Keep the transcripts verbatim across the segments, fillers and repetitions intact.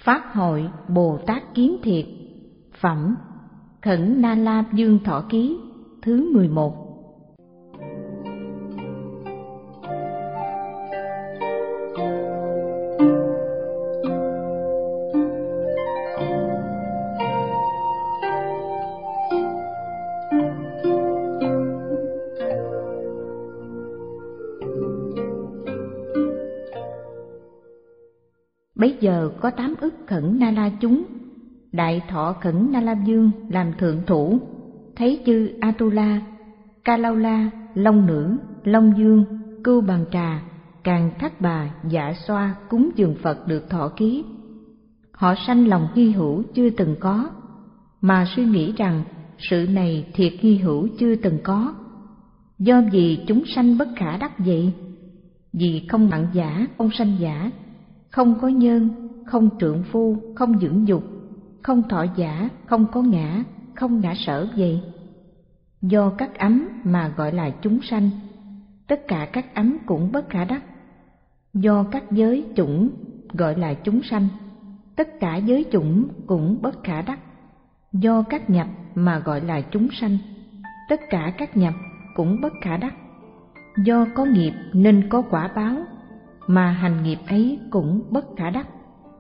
Pháp hội Bồ Tát Kiến Thiệt. Phẩm Khẩn Na La Dương Thọ Ký thứ mười một. Bấy giờ có tám ức Khẩn Na La chúng, đại thọ Khẩn Na La Dương làm thượng thủ, thấy chư Atula, Ca Lao La, Long Nữ, Long Dương, Cưu Bằng Trà, Càng Thác Bà, Dạ Xoa cúng dường Phật được thọ ký. Họ sanh lòng hy hữu chưa từng có, mà suy nghĩ rằng sự này thiệt hy hữu chưa từng có. Do vì chúng sanh bất khả đắc vậy? Vì không mặn giả, không sanh giả, không có nhân, không trượng phu, không dưỡng dục, không thọ giả, không có ngã, không ngã sở vậy. Do các ấm mà gọi là chúng sanh, tất cả các ấm cũng bất khả đắc. Do các giới chủng gọi là chúng sanh, tất cả giới chủng cũng bất khả đắc. Do các nhập mà gọi là chúng sanh, tất cả các nhập cũng bất khả đắc. Do có nghiệp nên có quả báo, mà hành nghiệp ấy cũng bất khả đắc.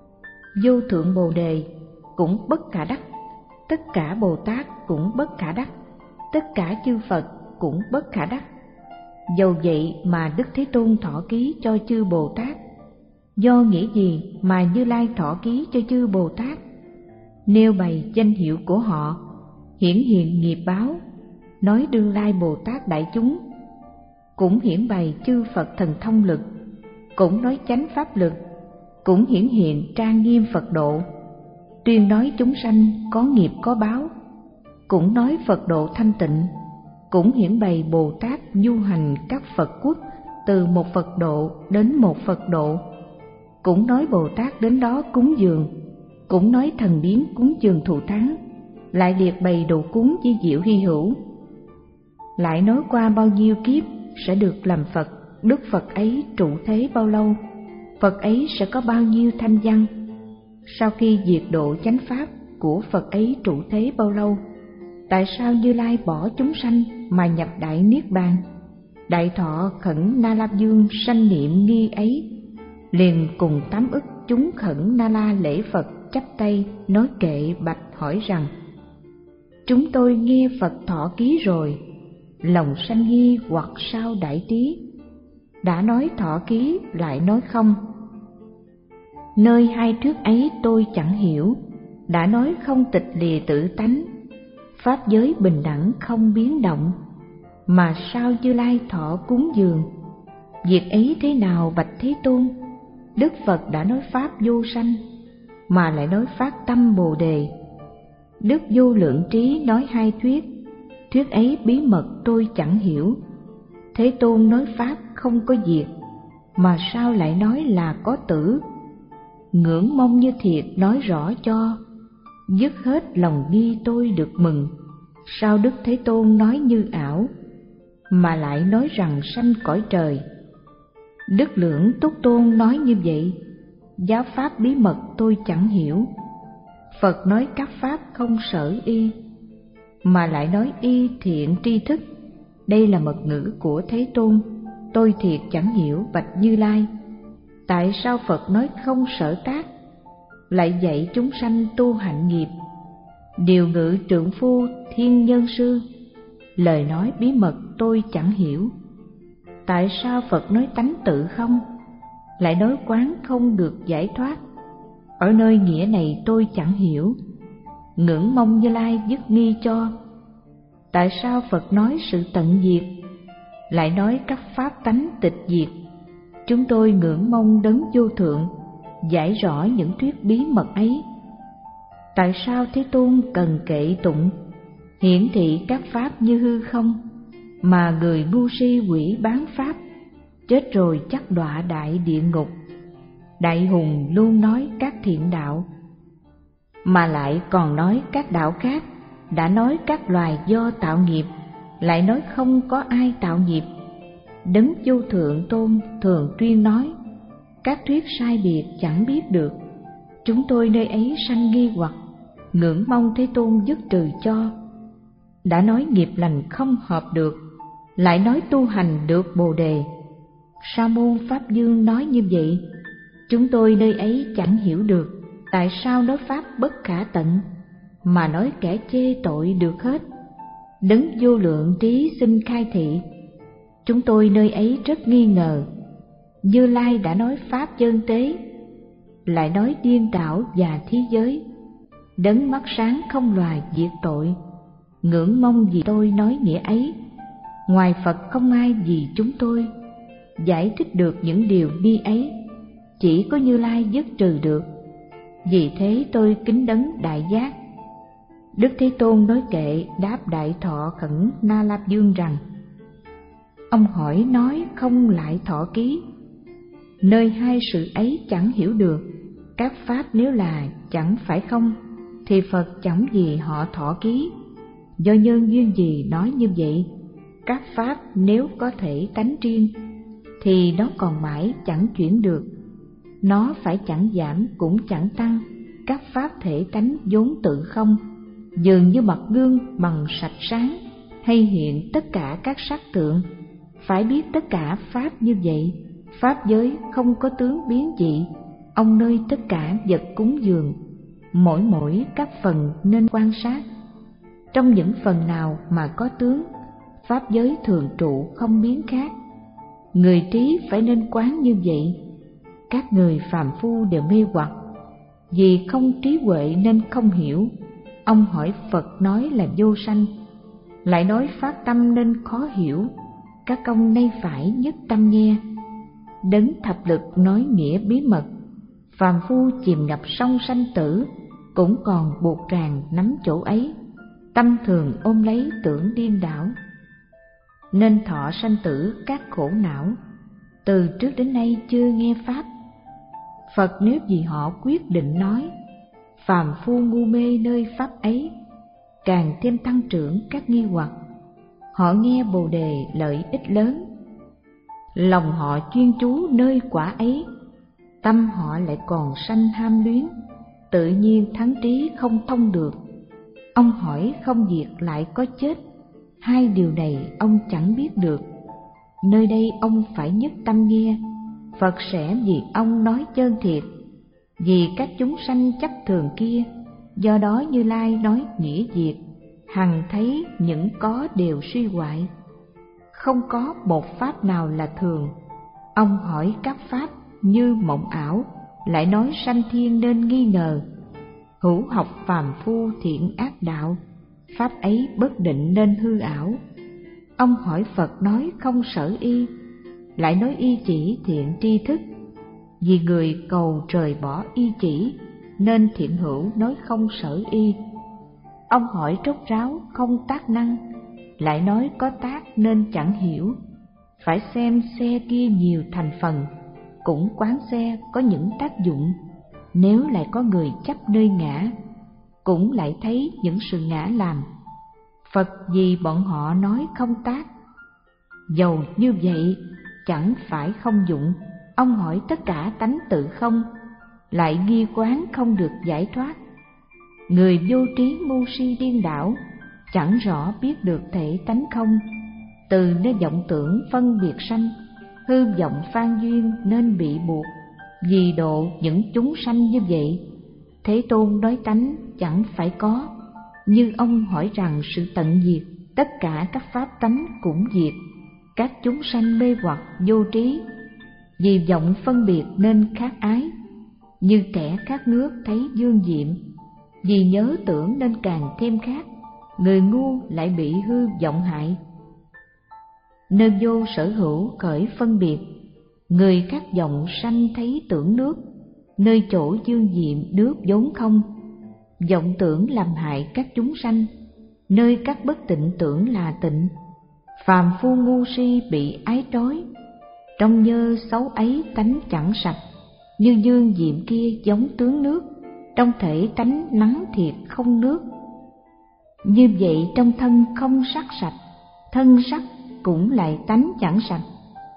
Vô thượng Bồ Đề cũng bất khả đắc, tất cả Bồ Tát cũng bất khả đắc, tất cả chư Phật cũng bất khả đắc. Dầu vậy mà Đức Thế Tôn thọ ký cho chư Bồ Tát. Do nghĩa gì mà Như Lai thọ ký cho chư Bồ Tát? Nêu bày danh hiệu của họ, hiển hiện nghiệp báo, nói đương lai Bồ Tát đại chúng, cũng hiển bày chư Phật thần thông lực, cũng nói chánh pháp lực, cũng hiển hiện trang nghiêm Phật độ, tuyên nói chúng sanh có nghiệp có báo, cũng nói Phật độ thanh tịnh, cũng hiển bày Bồ Tát du hành các Phật quốc từ một Phật độ đến một Phật độ, cũng nói Bồ Tát đến đó cúng dường, cũng nói thần biến cúng dường thù thắng, lại liệt bày đồ cúng di diệu hy hữu, lại nói qua bao nhiêu kiếp sẽ được làm Phật. Đức Phật ấy trụ thế bao lâu, Phật ấy sẽ có bao nhiêu thanh văn. Sau khi diệt độ chánh pháp của Phật ấy trụ thế bao lâu, tại sao Như Lai bỏ chúng sanh mà nhập đại niết bàn? Đại thọ Khẩn Na La Dương sanh niệm nghi ấy, liền cùng tám ức chúng Khẩn Na La lễ Phật chắp tay nói kệ bạch hỏi rằng: chúng tôi nghe Phật thọ ký rồi, lòng sanh nghi hoặc sao đại trí? Đã nói thọ ký lại nói không. Nơi hai thuyết ấy tôi chẳng hiểu, đã nói không tịch lìa tự tánh, pháp giới bình đẳng không biến động, mà sao Như Lai thọ cúng dường? Việc ấy thế nào bạch Thế Tôn? Đức Phật đã nói pháp vô sanh, mà lại nói phát tâm Bồ Đề. Đức Vô Lượng Trí nói hai thuyết, thuyết ấy bí mật tôi chẳng hiểu. Thế Tôn nói pháp không có diệt, mà sao lại nói là có tử? Ngưỡng mong như thiệt nói rõ cho, dứt hết lòng nghi tôi được mừng. Sao Đức Thế Tôn nói như ảo, mà lại nói rằng sanh cõi trời? Đức Lưỡng Túc Tôn nói như vậy, giáo pháp bí mật tôi chẳng hiểu. Phật nói các pháp không sở y, mà lại nói y thiện tri thức. Đây là mật ngữ của Thế Tôn, tôi thiệt chẳng hiểu bạch Như Lai. Tại sao Phật nói không sở tác, lại dạy chúng sanh tu hạnh nghiệp? Điều ngữ trượng phu thiên nhân sư, lời nói bí mật tôi chẳng hiểu. Tại sao Phật nói tánh tự không, lại nói quán không được giải thoát? Ở nơi nghĩa này tôi chẳng hiểu, ngưỡng mong Như Lai dứt nghi cho. Tại sao Phật nói sự tận diệt, lại nói các pháp tánh tịch diệt? Chúng tôi ngưỡng mong đấng vô thượng giải rõ những thuyết bí mật ấy. Tại sao Thế Tôn cần kệ tụng, hiển thị các pháp như hư không, mà người ngu si quỷ bán pháp, chết rồi chắc đọa đại địa ngục? Đại hùng luôn nói các thiện đạo, mà lại còn nói các đạo khác. Đã nói các loài do tạo nghiệp, lại nói không có ai tạo nghiệp. Đấng Vô Thượng Tôn thường tuyên nói, các thuyết sai biệt chẳng biết được. Chúng tôi nơi ấy sanh nghi hoặc, ngưỡng mong Thế Tôn dứt trừ cho. Đã nói nghiệp lành không hợp được, lại nói tu hành được Bồ đề. Sa môn Pháp Dương nói như vậy, chúng tôi nơi ấy chẳng hiểu được tại sao nói pháp bất khả tận, mà nói kẻ chê tội được hết. Đấng vô lượng trí xin khai thị, chúng tôi nơi ấy rất nghi ngờ. Như Lai đã nói pháp chân tế, lại nói điên đảo và thí giới. Đấng mắt sáng không loài diệt tội, ngưỡng mong vì tôi nói nghĩa ấy. Ngoài Phật không ai vì chúng tôi giải thích được những điều bi ấy, chỉ có Như Lai dứt trừ được. Vì thế tôi kính đấng đại giác. Đức Thế Tôn nói kệ đáp Đại Thọ Khẩn Na Lạp Dương rằng: ông hỏi nói không lại thọ ký, nơi hai sự ấy chẳng hiểu được. Các pháp nếu là chẳng phải không, thì Phật chẳng gì họ thọ ký. Do nhân duyên gì nói như vậy? Các pháp nếu có thể tánh riêng, thì nó còn mãi chẳng chuyển được. Nó phải chẳng giảm cũng chẳng tăng. Các pháp thể tánh vốn tự không, dường như mặt gương bằng sạch sáng, hay hiện tất cả các sắc tượng. Phải biết tất cả pháp như vậy, pháp giới không có tướng biến dị. Ông nơi tất cả vật cúng dường, mỗi mỗi các phần nên quan sát. Trong những phần nào mà có tướng, pháp giới thường trụ không biến khác. Người trí phải nên quán như vậy. Các người phàm phu đều mê hoặc, vì không trí huệ nên không hiểu. Ông hỏi Phật nói là vô sanh, lại nói phát tâm nên khó hiểu. Các công nay phải nhất tâm nghe. Đấng thập lực nói nghĩa bí mật, phàm phu chìm ngập sông sanh tử, cũng còn buộc ràng nắm chỗ ấy. Tâm thường ôm lấy tưởng điên đảo, nên thọ sanh tử các khổ não. Từ trước đến nay chưa nghe pháp. Phật nếu vì họ quyết định nói, phàm phu ngu mê nơi pháp ấy, càng thêm tăng trưởng các nghi hoặc. Họ nghe Bồ đề lợi ích lớn, lòng họ chuyên chú nơi quả ấy. Tâm họ lại còn sanh ham luyến, tự nhiên thắng trí không thông được. Ông hỏi không diệt lại có chết, hai điều này ông chẳng biết được. Nơi đây ông phải nhất tâm nghe, Phật sẽ vì ông nói chân thiệt. Vì các chúng sanh chấp thường kia, do đó Như Lai nói nghĩa diệt. Hằng thấy những có đều suy hoại, không có một pháp nào là thường. Ông hỏi các pháp như mộng ảo, lại nói sanh thiên nên nghi ngờ. Hữu học phàm phu thiện ác đạo, pháp ấy bất định nên hư ảo. Ông hỏi Phật nói không sở y, lại nói y chỉ thiện tri thức. Vì người cầu trời bỏ y chỉ, nên thiện hữu nói không sở y. Ông hỏi trốt ráo không tác năng, lại nói có tác nên chẳng hiểu. Phải xem xe kia nhiều thành phần, cũng quán xe có những tác dụng. Nếu lại có người chấp nơi ngã, cũng lại thấy những sự ngã làm. Phật vì bọn họ nói không tác. Dầu như vậy chẳng phải không dụng. Ông hỏi tất cả tánh tự không, lại nghi quán không được giải thoát. Người vô trí ngu si điên đảo, chẳng rõ biết được thể tánh không. Từ nơi vọng tưởng phân biệt sanh, hư vọng phan duyên nên bị buộc. Vì độ những chúng sanh như vậy, Thế Tôn nói tánh chẳng phải có. Như ông hỏi rằng sự tận diệt, tất cả các pháp tánh cũng diệt. Các chúng sanh mê hoặc vô trí, vì vọng phân biệt nên khát ái. Như kẻ khát nước thấy dương diệm, vì nhớ tưởng nên càng thêm khát. Người ngu lại bị hư vọng hại, nơi vô sở hữu khởi phân biệt. Người khát vọng sanh thấy tưởng nước, nơi chỗ dương diệm nước vốn không. Vọng tưởng làm hại các chúng sanh, nơi các bất tịnh tưởng là tịnh. Phàm phu ngu si bị ái trói, trong nhơ xấu ấy tánh chẳng sạch. Như dương diệm kia giống tướng nước, trong thể tánh nắng thiệt không nước. Như vậy trong thân không sắc sạch, thân sắc cũng lại tánh chẳng sạch.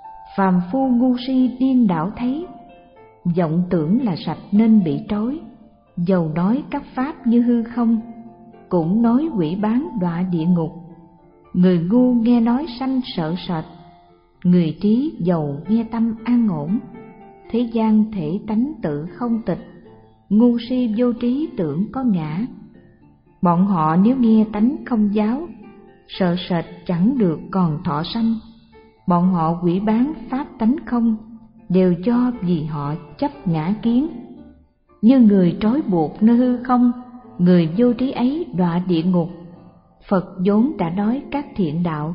Phàm phu ngu si điên đảo thấy, vọng tưởng là sạch nên bị trói. dầu nói các pháp như hư không, cũng nói quỷ bán đọa địa ngục. Người ngu nghe nói sanh sợ sệt, người trí dầu nghe tâm an ổn. Thế gian thể tánh tự không tịch, ngu si vô trí tưởng có ngã. Bọn họ nếu nghe tánh không giáo, sợ sệt chẳng được còn thọ sanh. Bọn họ quỷ bán pháp tánh không, đều cho vì họ chấp ngã kiến. Như người trói buộc nơi hư không, người vô trí ấy đọa địa ngục. Phật vốn đã nói các thiện đạo.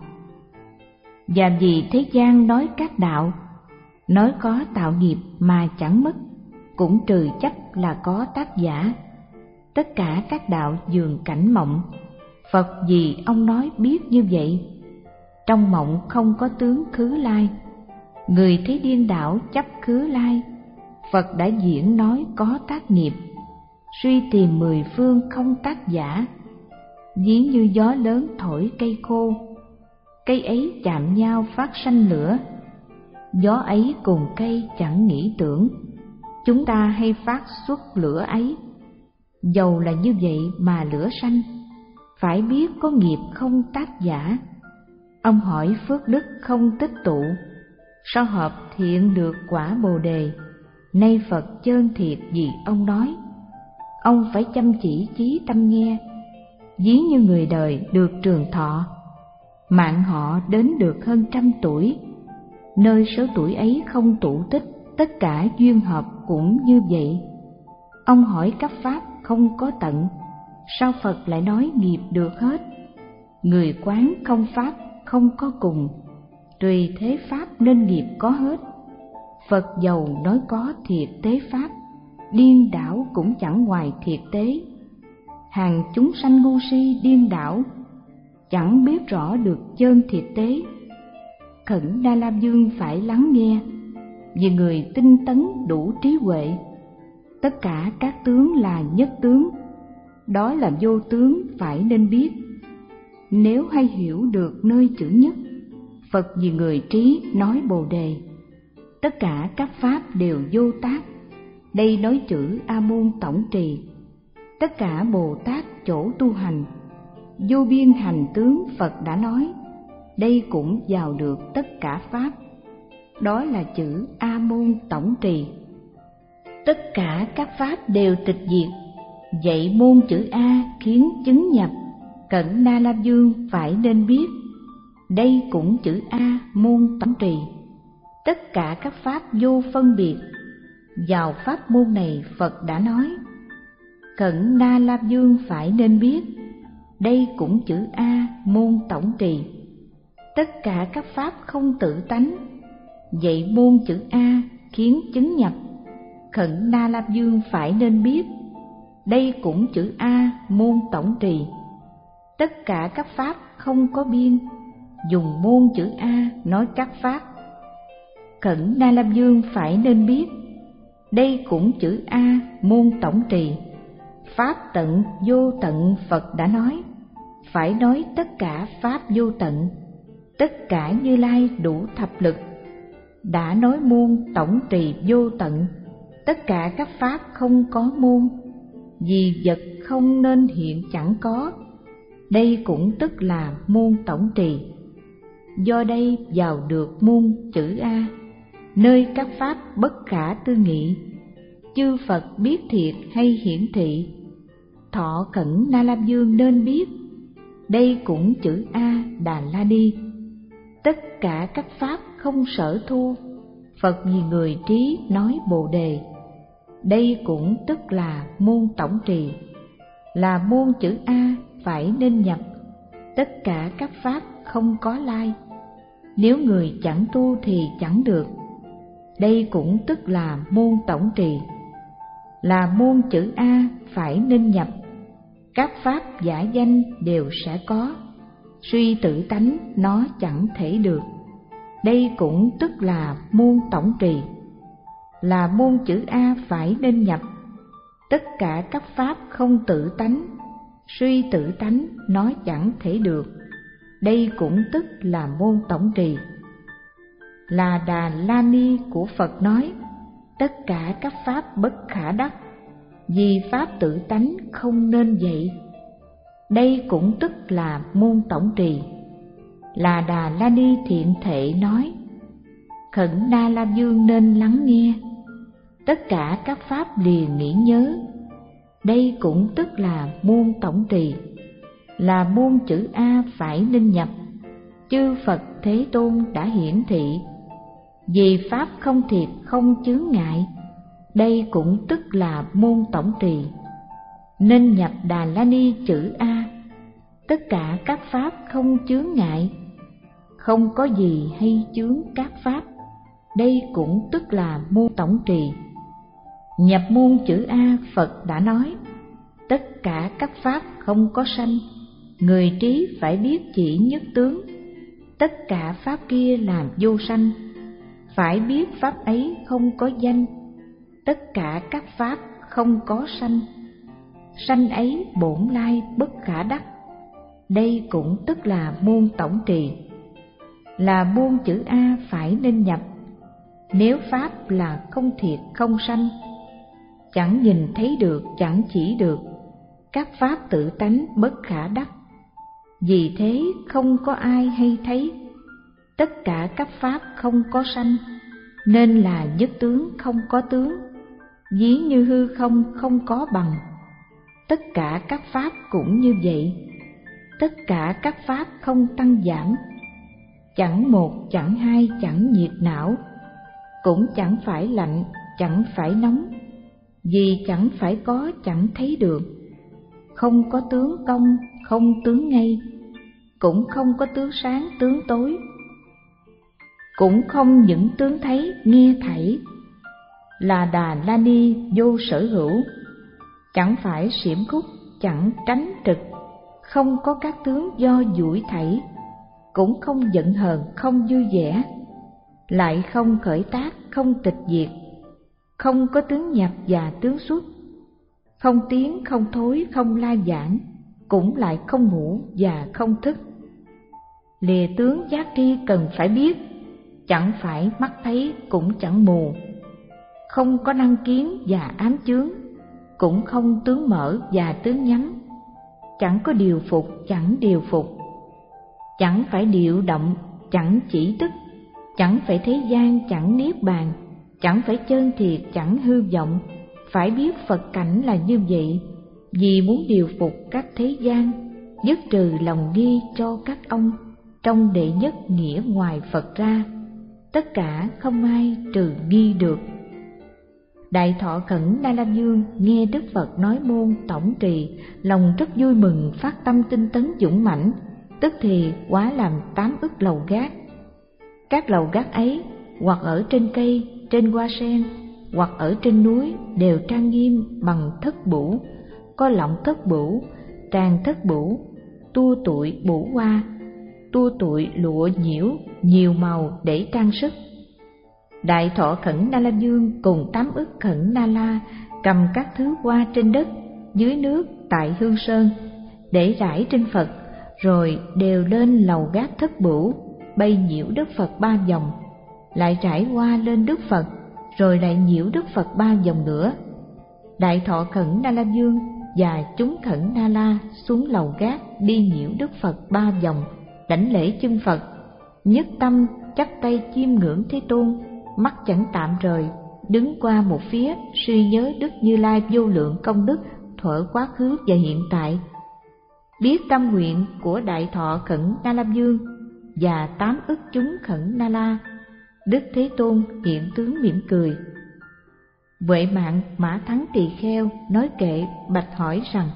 Và vì thế gian nói các đạo, nói có tạo nghiệp mà chẳng mất, cũng trừ chấp là có tác giả. Tất cả các đạo dường cảnh mộng, Phật vì ông nói biết như vậy. Trong mộng không có tướng khứ lai, người thấy điên đảo chấp khứ lai. Phật đã diễn nói có tác nghiệp, suy tìm mười phương không tác giả. Ví như gió lớn thổi cây khô, cây ấy chạm nhau phát sanh lửa. Gió ấy cùng cây chẳng nghĩ tưởng, chúng ta hay phát xuất lửa ấy. Dầu là như vậy mà lửa sanh, phải biết có nghiệp không tác giả. Ông hỏi phước đức không tích tụ, sao hợp thiện được quả bồ đề. Nay Phật chơn thiệt vì ông nói, ông phải chăm chỉ chí tâm nghe. Ví như người đời được trường thọ, mạng họ đến được hơn trăm tuổi. Nơi số tuổi ấy không tụ tích, tất cả duyên hợp cũng như vậy. Ông hỏi các pháp không có tận, sao Phật lại nói nghiệp được hết. Người quán không pháp không có cùng, tùy thế pháp nên nghiệp có hết. Phật dầu nói có thiệt tế pháp, điên đảo cũng chẳng ngoài thiệt tế. Hàng chúng sanh ngu si điên đảo, chẳng biết rõ được chân thiệt tế. Khẩn Đa La Dương phải lắng nghe, vì người tinh tấn đủ trí huệ. Tất cả các tướng là nhất tướng, đó là vô tướng phải nên biết. Nếu hay hiểu được nơi chữ nhất, Phật vì người trí nói bồ đề. Tất cả các pháp đều vô tác, đây nói chữ A Môn tổng trì. Tất cả Bồ Tát chỗ tu hành, vô biên hành tướng Phật đã nói, đây cũng vào được tất cả pháp. Đó là chữ A Môn tổng trì. Tất cả các pháp đều tịch diệt, vậy môn chữ A khiến chứng nhập. Cẩn Na La Dương phải nên biết, đây cũng chữ A Môn tổng trì. Tất cả các pháp vô phân biệt, vào pháp môn này Phật đã nói. Cẩn Na La Dương phải nên biết, đây cũng chữ A Môn tổng trì. Tất cả các pháp không tự tánh, vậy môn chữ A khiến chứng nhập. Khẩn Na La Dương phải nên biết, đây cũng chữ A Môn tổng trì. Tất cả các pháp không có biên, dùng môn chữ A nói các pháp. Khẩn Na La Dương phải nên biết, đây cũng chữ A Môn tổng trì. Pháp tận vô tận Phật đã nói, phải nói tất cả pháp vô tận. Tất cả Như Lai đủ thập lực, đã nói môn tổng trì vô tận. Tất cả các pháp không có môn, vì vật không nên hiện chẳng có. Đây cũng tức là môn tổng trì. Do đây vào được môn chữ A, nơi các pháp bất khả tư nghị. Chư Phật biết thiệt hay hiển thị, thọ Cẩn Na La Dương nên biết, đây cũng chữ A Đà La Ni. Tất cả các pháp không sở thu, Phật vì người trí nói bồ đề. Đây cũng tức là môn tổng trì, là môn chữ A phải nên nhập. Tất cả các pháp không có lai, nếu người chẳng tu thì chẳng được. Đây cũng tức là môn tổng trì, là môn chữ A phải nên nhập. Các pháp giả danh đều sẽ có, suy tự tánh nó chẳng thể được. Đây cũng tức là môn tổng trì, là môn chữ A phải nên nhập. Tất cả các pháp không tự tánh, suy tự tánh nó chẳng thể được. Đây cũng tức là môn tổng trì, là Đà La Ni của Phật nói, tất cả các pháp bất khả đắc. vì pháp tự tánh không nên vậy. Đây cũng tức là môn tổng trì. Là Đà La Ni thiện thệ nói: Khẩn Na La Dương nên lắng nghe, tất cả các pháp liền nghĩ nhớ. Đây cũng tức là môn tổng trì. Là môn chữ A phải nên nhập, chư Phật Thế Tôn đã hiển thị. Vì pháp không thiệt không chướng ngại, đây cũng tức là môn tổng trì. Nên nhập Đà La Ni chữ A, tất cả các pháp không chướng ngại, không có gì hay chướng các pháp, đây cũng tức là môn tổng trì. Nhập môn chữ A, Phật đã nói: tất cả các pháp không có sanh, người trí phải biết chỉ nhất tướng. Tất cả pháp kia làm vô sanh, phải biết pháp ấy không có danh. Tất cả các pháp không có sanh, sanh ấy bổn lai bất khả đắc. Đây cũng tức là môn tổng trì. Là môn chữ A phải nên nhập. Nếu pháp là không thiệt không sanh, chẳng nhìn thấy được chẳng chỉ được, các pháp tự tánh bất khả đắc. Vì thế không có ai hay thấy. Tất cả các pháp không có sanh, nên là nhất tướng không có tướng. Ví như hư không không có bằng, tất cả các pháp cũng như vậy. Tất cả các pháp không tăng giảm, chẳng một chẳng hai chẳng nhiệt não, cũng chẳng phải lạnh chẳng phải nóng. Vì chẳng phải có chẳng thấy được, không có tướng công không tướng ngay, cũng không có tướng sáng tướng tối, cũng không những tướng thấy nghe thảy. Là Đà La Ni vô sở hữu, chẳng phải xiểm khúc chẳng tránh trực, không có các tướng do duỗi thảy, cũng không giận hờn không vui vẻ, lại không khởi tác không tịch diệt, không có tướng nhập và tướng xuất, không tiến không thối không la giảng, cũng lại không ngủ và không thức. Lìa tướng giác tri cần phải biết, chẳng phải mắt thấy cũng chẳng mù, không có năng kiến và ám chướng, cũng không tướng mở và tướng nhắm, chẳng có điều phục chẳng điều phục, chẳng phải điệu động chẳng chỉ tức, chẳng phải thế gian chẳng niết bàn, chẳng phải chân thiệt chẳng hư vọng. Phải biết Phật cảnh là như vậy, vì muốn điều phục các thế gian, dứt trừ lòng nghi cho các ông. Trong đệ nhất nghĩa ngoài Phật ra, tất cả không ai trừ nghi được. Đại Thọ Khẩn Na La Dương nghe Đức Phật nói môn tổng trì, lòng rất vui mừng, phát tâm tinh tấn dũng mãnh, tức thì hóa làm tám ức lầu gác. Các lầu gác ấy hoặc ở trên cây, trên hoa sen, hoặc ở trên núi đều trang nghiêm bằng thất bửu, có lọng thất bửu, tràng thất bửu, tua tụi bửu hoa, tua tụi lụa nhiễu nhiều màu để trang sức. Đại Thọ Khẩn Na La Dương cùng tám ức Khẩn Na La cầm các thứ hoa trên đất, dưới nước tại Hương Sơn để rải trên Phật, rồi đều lên lầu gác thất bửu, bay nhiễu Đức Phật ba vòng, lại rải hoa lên Đức Phật, rồi lại nhiễu Đức Phật ba vòng nữa. Đại Thọ Khẩn Na La Dương và chúng Khẩn Na La xuống lầu gác đi nhiễu Đức Phật ba vòng, đảnh lễ chân Phật, nhất tâm chắp tay chiêm ngưỡng Thế Tôn, mắt chẳng tạm rời, đứng qua một phía suy nhớ Đức Như Lai vô lượng công đức thuở quá khứ và hiện tại. Biết tâm nguyện của Đại Thọ Khẩn Na La Dương và tám ức chúng Khẩn Na La, Đức Thế Tôn hiện tướng mỉm cười. Huệ Mạng Mã Thắng Tỳ Kheo nói kệ bạch hỏi rằng: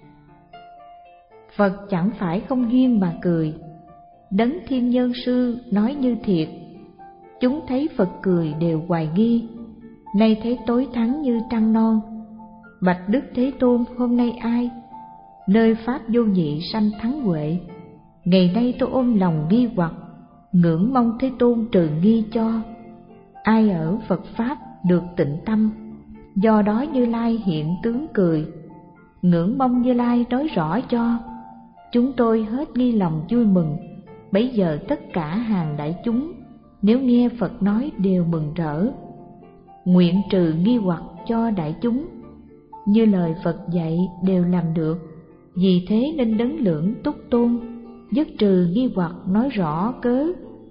Phật chẳng phải không duyên mà cười, Đấng Thiên Nhân Sư nói như thiệt, chúng thấy Phật cười đều hoài nghi, nay thấy tối thắng như trăng non. Bạch Đức Thế Tôn hôm nay ai, nơi pháp vô nhị sanh thắng huệ. Ngày nay tôi ôm lòng nghi hoặc, ngưỡng mong Thế Tôn trừ nghi cho. Ai ở Phật Pháp được tịnh tâm, do đó Như Lai hiện tướng cười, ngưỡng mong Như Lai nói rõ cho. Chúng tôi hết nghi lòng vui mừng, bấy giờ tất cả hàng đại chúng nếu nghe Phật nói đều mừng rỡ. Nguyện trừ nghi hoặc cho đại chúng, như lời Phật dạy đều làm được. Vì thế nên đấng lưỡng túc tôn dứt trừ nghi hoặc, nói rõ cớ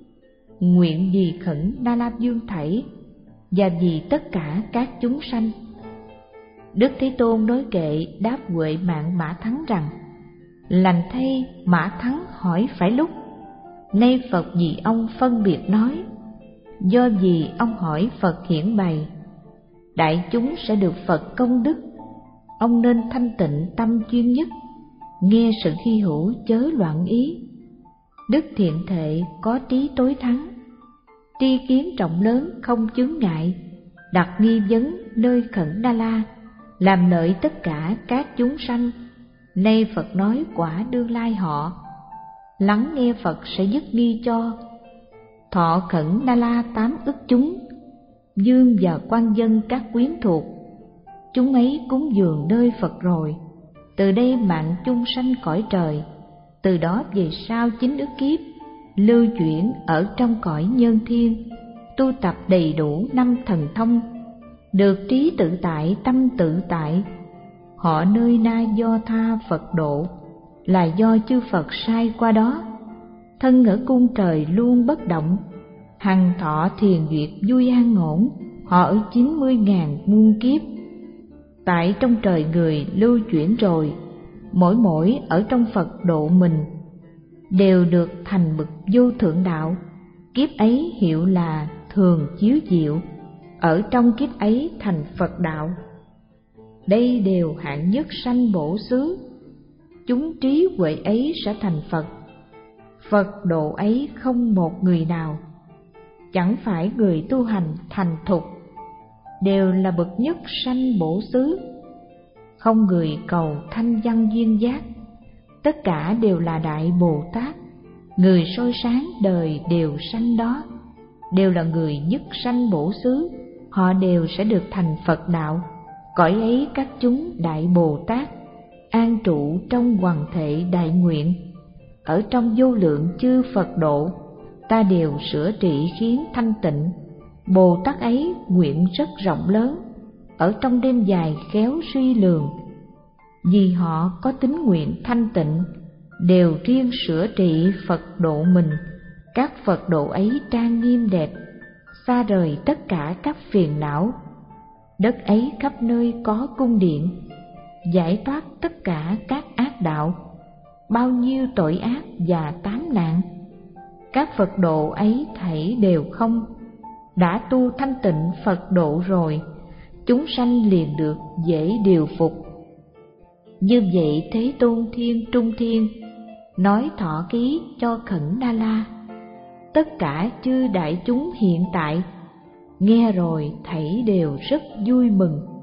nguyện vì khẩn Na La Dương thảy và vì tất cả các chúng sanh. Đức Thế Tôn đối kệ đáp Huệ Mạng Mã Thắng rằng: lành thay, Mã Thắng hỏi phải lúc, nay Phật vì ông phân biệt nói. Do vì ông hỏi, Phật hiển bày, đại chúng sẽ được Phật công đức. Ông nên thanh tịnh tâm chuyên nhất, nghe sự hy hữu chớ loạn ý. Đức thiện thệ có trí tối thắng, tri kiến trọng lớn không chướng ngại. Đặt nghi vấn nơi khẩn Na La, làm lợi tất cả các chúng sanh. Nay Phật nói quả đương lai họ, lắng nghe Phật sẽ dứt nghi cho. Thọ khẩn Na La tám ức chúng, dương và quan dân các quyến thuộc. Chúng ấy cúng dường nơi Phật rồi, từ đây mạng chung sanh cõi trời. Từ đó về sau chín ức kiếp, lưu chuyển ở trong cõi nhân thiên, tu tập đầy đủ năm thần thông, được trí tự tại, tâm tự tại. Họ nơi na do tha Phật độ, là do chư Phật sai qua đó. Thân ở cung trời luôn bất động, hằng thọ thiền duyệt vui an ổn. Họ ở chín mươi ngàn muôn kiếp, tại trong trời người lưu chuyển rồi. Mỗi mỗi ở trong Phật độ mình, đều được thành bậc vô thượng đạo. Kiếp ấy hiệu là thường chiếu diệu, ở trong kiếp ấy thành Phật đạo. Đây đều hạng nhất sanh bổ xứ, chúng trí huệ ấy sẽ thành Phật. Phật độ ấy không một người nào, chẳng phải người tu hành thành thục, đều là bậc nhất sanh bổ xứ. Không người cầu thanh văn duyên giác, tất cả đều là Đại Bồ Tát. Người soi sáng đời đều sanh đó, đều là người nhất sanh bổ xứ. Họ đều sẽ được thành Phật đạo. Cõi ấy các chúng Đại Bồ Tát an trụ trong hoằng thệ đại nguyện. Ở trong vô lượng chư Phật độ, ta đều sửa trị khiến thanh tịnh. Bồ Tát ấy nguyện rất rộng lớn, ở trong đêm dài khéo suy lường. Vì họ có tính nguyện thanh tịnh, đều riêng sửa trị Phật độ mình. Các Phật độ ấy trang nghiêm đẹp, xa rời tất cả các phiền não. Đất ấy khắp nơi có cung điện, giải thoát tất cả các ác đạo, bao nhiêu tội ác và tám nạn. Các Phật độ ấy thảy đều không, đã tu thanh tịnh Phật độ rồi, chúng sanh liền được dễ điều phục. Như vậy Thế Tôn Thiên Trung Thiên nói thọ ký cho khẩn Na La. Tất cả chư đại chúng hiện tại nghe rồi thảy đều rất vui mừng.